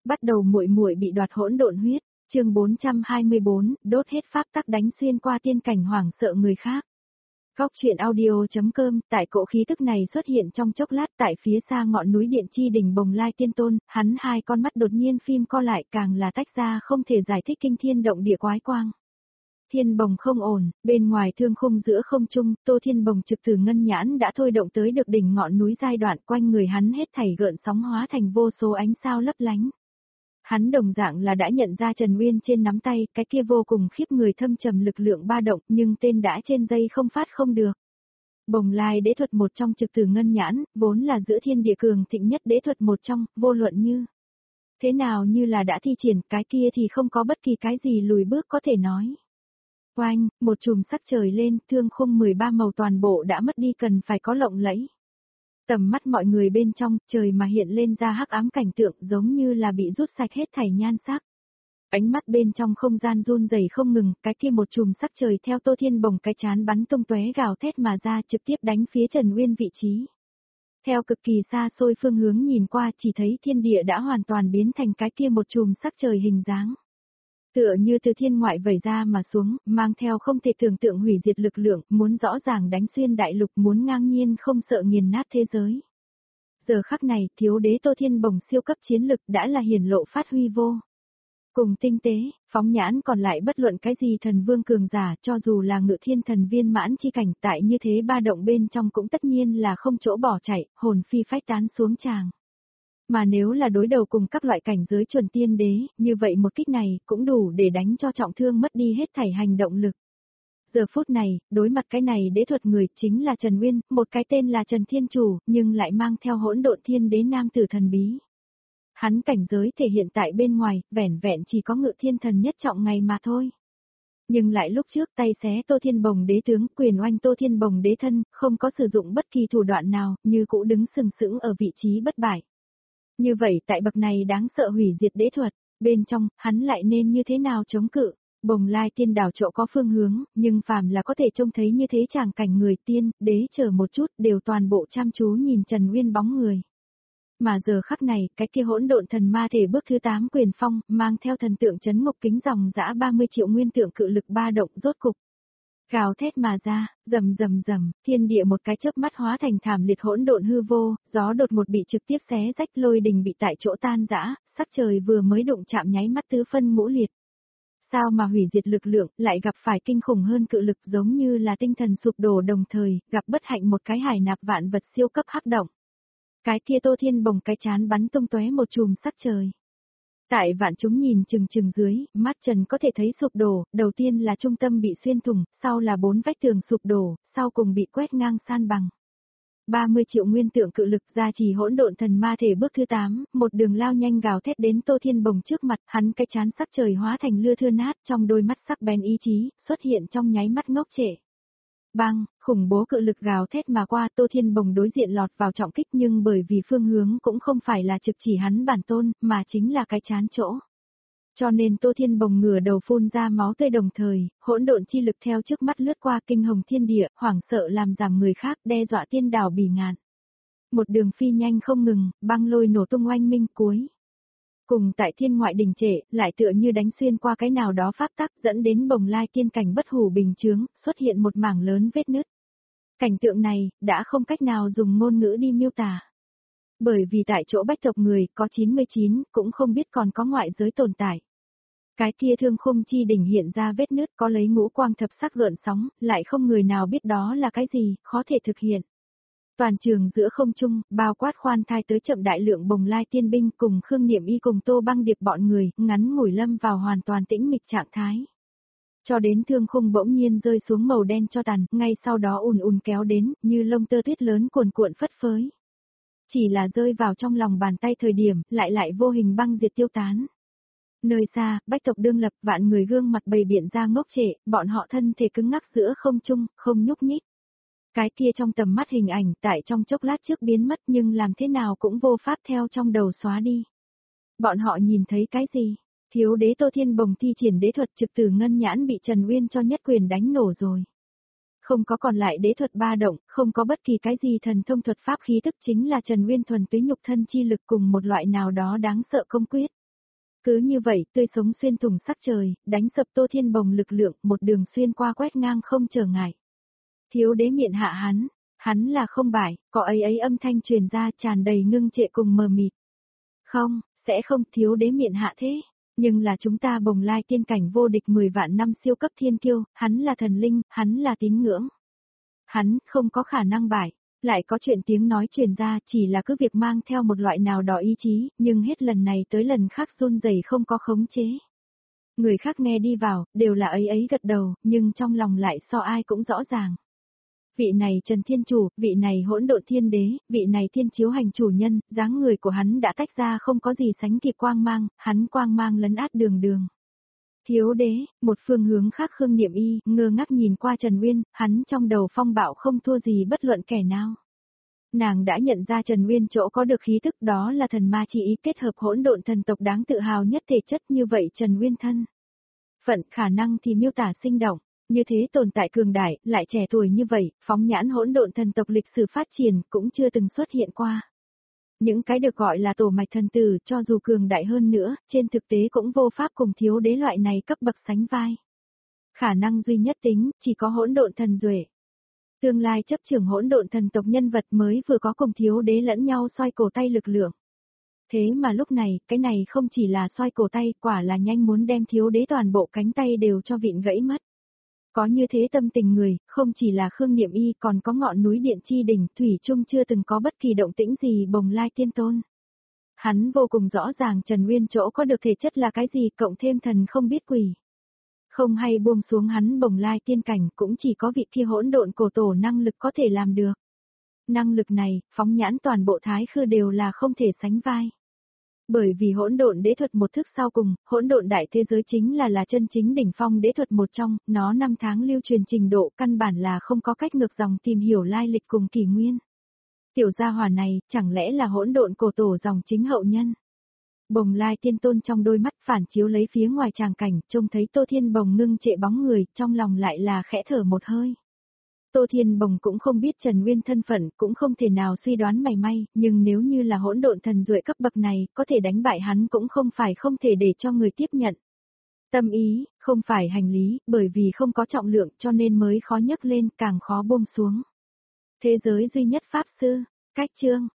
Bắt đầu muội muội bị đoạt hỗn độn huyết, chương 424, đốt hết pháp tắc đánh xuyên qua tiên cảnh hoảng sợ người khác. Góc truyện audio.com, tại cỗ khí tức này xuất hiện trong chốc lát tại phía xa ngọn núi Điện Chi đỉnh Bồng Lai Tiên Tôn, hắn hai con mắt đột nhiên phim co lại càng là tách ra không thể giải thích kinh thiên động địa quái quang. Thiên bồng không ổn, bên ngoài thương khung giữa không trung, Tô Thiên Bồng trực từ ngân nhãn đã thôi động tới được đỉnh ngọn núi giai đoạn quanh người hắn hết thảy gợn sóng hóa thành vô số ánh sao lấp lánh. Hắn đồng dạng là đã nhận ra Trần Uyên trên nắm tay, cái kia vô cùng khiếp người thâm trầm lực lượng ba động, nhưng tên đã trên dây không phát không được. Bồng Lai đế thuật một trong trực từ ngân nhãn, vốn là giữa thiên địa cường thịnh nhất đế thuật một trong, vô luận như thế nào như là đã thi triển, cái kia thì không có bất kỳ cái gì lùi bước có thể nói. Oanh, một chùm sắc trời lên, thương khung 13 màu toàn bộ đã mất đi cần phải có lộng lẫy. Tầm mắt mọi người bên trong, trời mà hiện lên ra hắc ám cảnh tượng giống như là bị rút sạch hết thảy nhan sắc. Ánh mắt bên trong không gian run rẩy không ngừng, cái kia một chùm sắc trời theo Tô Thiên Bồng cái chán bắn tung tóe gào thét mà ra trực tiếp đánh phía Trần Uyên vị trí. Theo cực kỳ xa xôi phương hướng nhìn qua chỉ thấy thiên địa đã hoàn toàn biến thành cái kia một chùm sắc trời hình dáng. Tựa như từ thiên ngoại vẩy ra mà xuống, mang theo không thể tưởng tượng hủy diệt lực lượng, muốn rõ ràng đánh xuyên đại lục, muốn ngang nhiên không sợ nghiền nát thế giới. Giờ khắc này, thiếu đế Tô Thiên Bồng siêu cấp chiến lực đã là hiển lộ phát huy vô. Cùng tinh tế, phóng nhãn còn lại bất luận cái gì thần vương cường giả, cho dù là ngự thiên thần viên mãn chi cảnh tại như thế ba động bên trong cũng tất nhiên là không chỗ bỏ chạy, hồn phi phách tán xuống tràng. Mà nếu là đối đầu cùng các loại cảnh giới chuẩn tiên đế, như vậy một kích này cũng đủ để đánh cho trọng thương mất đi hết thảy hành động lực. Giờ phút này, đối mặt cái này đế thuật người chính là Trần Uyên, một cái tên là Trần Thiên Chủ, nhưng lại mang theo hỗn độn thiên đế nam tử thần bí. Hắn cảnh giới thể hiện tại bên ngoài, vẻn vẹn chỉ có ngự thiên thần nhất trọng ngày mà thôi. Nhưng lại lúc trước tay xé Tô Thiên Bồng đế tướng, quyền oanh Tô Thiên Bồng đế thân, không có sử dụng bất kỳ thủ đoạn nào, như cũ đứng sừng sững ở vị trí bất bại. Như vậy tại bậc này đáng sợ hủy diệt đế thuật, bên trong, hắn lại nên như thế nào chống cự? Bồng Lai tiên đảo chỗ có phương hướng, nhưng phàm là có thể trông thấy như thế chàng cảnh người tiên, đế chờ một chút đều toàn bộ chăm chú nhìn Trần Uyên bóng người. Mà giờ khắc này, cái kia hỗn độn thần ma thể bước thứ 8 quyền phong, mang theo thần tượng chấn ngục kính dòng dã 30 triệu nguyên tượng cự lực ba động rốt cục. Gào thét mà ra, rầm rầm rầm, thiên địa một cái chớp mắt hóa thành thảm liệt hỗn độn hư vô, gió đột một bị trực tiếp xé rách, lôi đình bị tại chỗ tan rã, sắc trời vừa mới đụng chạm nháy mắt tứ phân ngũ liệt. Sao mà hủy diệt lực lượng lại gặp phải kinh khủng hơn cự lực, giống như là tinh thần sụp đổ đồng thời, gặp bất hạnh một cái hải nạp vạn vật siêu cấp hắc động. Cái kia Tô Thiên Bồng cái chán bắn tung tóe một chùm sắc trời. Tại vạn chúng nhìn chừng chừng dưới, mắt Trần có thể thấy sụp đổ, đầu tiên là trung tâm bị xuyên thủng, sau là 4 vách tường sụp đổ, sau cùng bị quét ngang san bằng. 30 triệu nguyên tượng cự lực gia trì hỗn độn thần ma thể bước thứ 8, một đường lao nhanh gào thét đến Tô Thiên Bồng trước mặt, hắn cái chán sắc trời hóa thành lưa thưa nát, trong đôi mắt sắc bén ý chí, xuất hiện trong nháy mắt ngốc trệ. Bang, khủng bố cự lực gào thét mà qua, Tô Thiên Bồng đối diện lọt vào trọng kích, nhưng bởi vì phương hướng cũng không phải là trực chỉ hắn bản tôn, mà chính là cái chán chỗ. Cho nên Tô Thiên Bồng ngửa đầu phun ra máu tươi đồng thời, hỗn độn chi lực theo trước mắt lướt qua kinh hồng thiên địa, hoảng sợ làm giảm người khác, đe dọa tiên đảo bỉ ngạn. Một đường phi nhanh không ngừng, băng lôi nổ tung oanh minh cuối. Cùng tại thiên ngoại đình trệ, lại tựa như đánh xuyên qua cái nào đó pháp tắc, dẫn đến Bồng Lai tiên cảnh bất hủ bình chướng, xuất hiện một mảng lớn vết nứt. Cảnh tượng này, đã không cách nào dùng ngôn ngữ đi miêu tả. Bởi vì tại chỗ bách tộc người, có 99, cũng không biết còn có ngoại giới tồn tại. Cái kia thương khung chi đỉnh hiện ra vết nứt có lấy ngũ quang thập sắc gợn sóng, lại không người nào biết đó là cái gì, khó thể thực hiện. Toàn trường giữa không trung, bao quát khoan thai tới chậm đại lượng Bồng Lai tiên binh cùng Khương Niệm Y cùng Tô Băng Điệp bọn người, ngắn ngủi lâm vào hoàn toàn tĩnh mịch trạng thái. Cho đến thương khung bỗng nhiên rơi xuống màu đen cho tàn, ngay sau đó ùn kéo đến, như lông tơ tuyết lớn cuồn cuộn phất phới. Chỉ là rơi vào trong lòng bàn tay thời điểm, lại vô hình băng diệt tiêu tán. Nơi xa, bách tộc đương lập, vạn người gương mặt bầy biện ra ngốc trệ, bọn họ thân thể cứng ngắc giữa không trung, không nhúc nhích. Cái kia trong tầm mắt hình ảnh tại trong chốc lát trước biến mất, nhưng làm thế nào cũng vô pháp theo trong đầu xóa đi. Bọn họ nhìn thấy cái gì? Thiếu đế Tô Thiên Bồng thi triển đế thuật trực từ ngân nhãn bị Trần Uyên cho nhất quyền đánh nổ rồi. Không có còn lại đế thuật ba động, không có bất kỳ cái gì thần thông thuật pháp khí tức, chính là Trần Uyên thuần túy nhục thân chi lực cùng một loại nào đó đáng sợ công quyết. Cứ như vậy, tươi sống xuyên thủng sắc trời, đánh sập Tô Thiên Bồng lực lượng, một đường xuyên qua quét ngang không trở ngại. Thiếu đế miệng hạ hắn là không bại, có ấy âm thanh truyền ra tràn đầy ngưng trệ cùng mờ mịt. Không, sẽ không thiếu đế miệng hạ thế. Nhưng là chúng ta Bồng Lai tiên cảnh vô địch 10 vạn năm siêu cấp thiên kiêu, hắn là thần linh, hắn là tín ngưỡng. Hắn không có khả năng bại. Lại có chuyện tiếng nói truyền ra chỉ là cứ việc mang theo một loại nào đó ý chí, nhưng hết lần này tới lần khác run rẩy không có khống chế. Người khác nghe đi vào, đều là ấy gật đầu, nhưng trong lòng lại so ai cũng rõ ràng. Vị này Trần Thiên Chủ, vị này hỗn độn thiên đế, vị này thiên chiếu hành chủ nhân, dáng người của hắn đã tách ra không có gì sánh kịp quang mang, hắn quang mang lấn át đường đường. Thiếu đế, một phương hướng khác Khương Niệm Y, ngơ ngác nhìn qua Trần Uyên, hắn trong đầu phong bạo không thua gì bất luận kẻ nào. Nàng đã nhận ra Trần Uyên chỗ có được khí tức đó là thần ma chi ý kết hợp hỗn độn thần tộc đáng tự hào nhất thể chất như vậy Trần Uyên thân. Phận khả năng thì miêu tả sinh động, như thế tồn tại cường đại, lại trẻ tuổi như vậy, phóng nhãn hỗn độn thần tộc lịch sử phát triển cũng chưa từng xuất hiện qua. Những cái được gọi là tổ mạch thần tử cho dù cường đại hơn nữa, trên thực tế cũng vô pháp cùng thiếu đế loại này cấp bậc sánh vai. Khả năng duy nhất tính, chỉ có hỗn độn thần duệ. Tương lai chấp trưởng hỗn độn thần tộc nhân vật mới vừa có cùng thiếu đế lẫn nhau xoay cổ tay lực lượng. Thế mà lúc này, cái này không chỉ là xoay cổ tay, quả là nhanh muốn đem thiếu đế toàn bộ cánh tay đều cho vịn gãy mất. Có như thế tâm tình người, không chỉ là Khương Niệm Y còn có ngọn núi Điện Chi Đỉnh, Thủy Trung chưa từng có bất kỳ động tĩnh gì Bồng Lai tiên tôn. Hắn vô cùng rõ ràng Trần Uyên chỗ có được thể chất là cái gì cộng thêm thần không biết quỷ. Không hay buông xuống hắn Bồng Lai tiên cảnh cũng chỉ có vị kia hỗn độn cổ tổ năng lực có thể làm được. Năng lực này, phóng nhãn toàn bộ thái khư đều là không thể sánh vai. Bởi vì hỗn độn đế thuật một thức sau cùng, hỗn độn đại thế giới chính là chân chính đỉnh phong đế thuật một trong, nó 5 tháng lưu truyền trình độ căn bản là không có cách ngược dòng tìm hiểu lai lịch cùng kỷ nguyên. Tiểu gia hỏa này, chẳng lẽ là hỗn độn cổ tổ dòng chính hậu nhân? Bồng Lai tiên tôn trong đôi mắt phản chiếu lấy phía ngoài tràng cảnh, trông thấy Tô Thiên Bồng ngưng trệ bóng người, trong lòng lại là khẽ thở một hơi. Tô Thiên Bồng cũng không biết Trần Uyên thân phận, cũng không thể nào suy đoán mảy may, nhưng nếu như là hỗn độn thần duệ cấp bậc này, có thể đánh bại hắn cũng không phải không thể để cho người tiếp nhận. Tâm ý, không phải hành lý, bởi vì không có trọng lượng cho nên mới khó nhấc lên, càng khó buông xuống. Thế giới duy nhất pháp sư, cách chương.